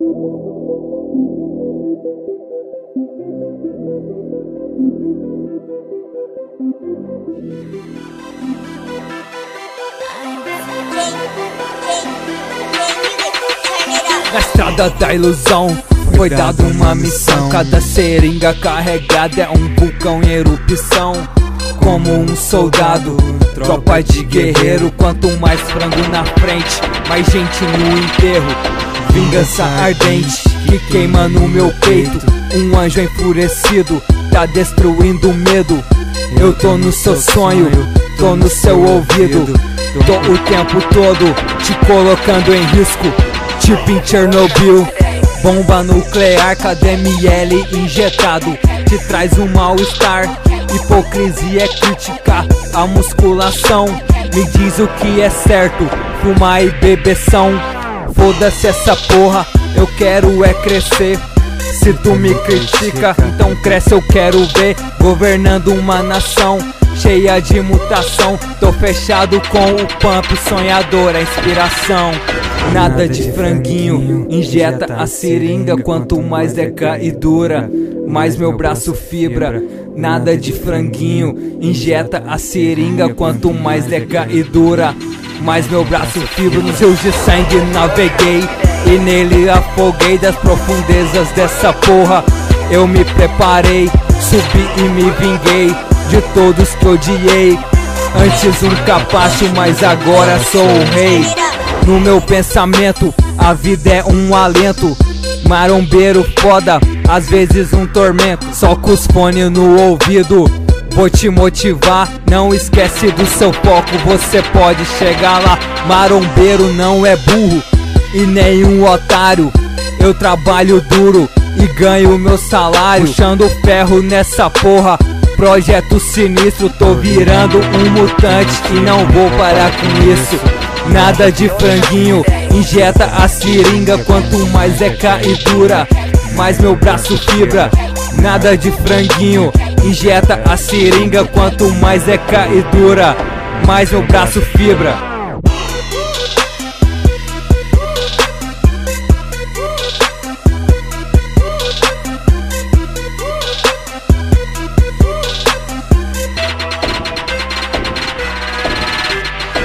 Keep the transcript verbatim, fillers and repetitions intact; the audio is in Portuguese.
Na estrada da ilusão foi dada uma missão. Cada seringa carregada é um vulcão em erupção. Como um soldado, tropa de guerreiro. Quanto mais frango na frente, mais gente no enterro. Vingança ardente que queima no meu peito. Um anjo enfurecido tá destruindo o medo. Eu tô no seu sonho, tô no seu ouvido. Tô o tempo todo te colocando em risco. Tipo em Chernobyl, bomba nuclear, cada M L injetado te traz um mal-estar. Hipocrisia é criticar a musculação. Me diz o que é certo, fumar e bebeção. Foda-se essa porra, eu quero é crescer. Se tu me critica, então cresce, eu quero ver. Governando uma nação cheia de mutação. Tô fechado com o pump, sonhador, a inspiração. Nada de franguinho, injeta a seringa. Quanto mais deca e dura, mais meu braço fibra. Nada de franguinho, injeta a seringa. Quanto mais deca e dura, mais meu braço fibra. Nos rios de sangue naveguei e nele afoguei. Das profundezas dessa porra eu me preparei. Subi e me vinguei de todos que odiei. Antes um capacho, mas agora sou o rei. No meu pensamento, a vida é um alento. Marombeiro foda, às vezes um tormento. Só com os fones no ouvido, vou te motivar. Não esquece do seu foco, você pode chegar lá. Marombeiro não é burro e nem um otário. Eu trabalho duro e ganho meu salário. Puxando ferro nessa porra, projeto sinistro. Tô virando um mutante e não vou parar com isso. Nada de franguinho, injeta a seringa. Quanto mais é caidura, mais meu braço fibra. Nada de franguinho, injeta a seringa. Quanto mais é caidura, mais meu braço fibra.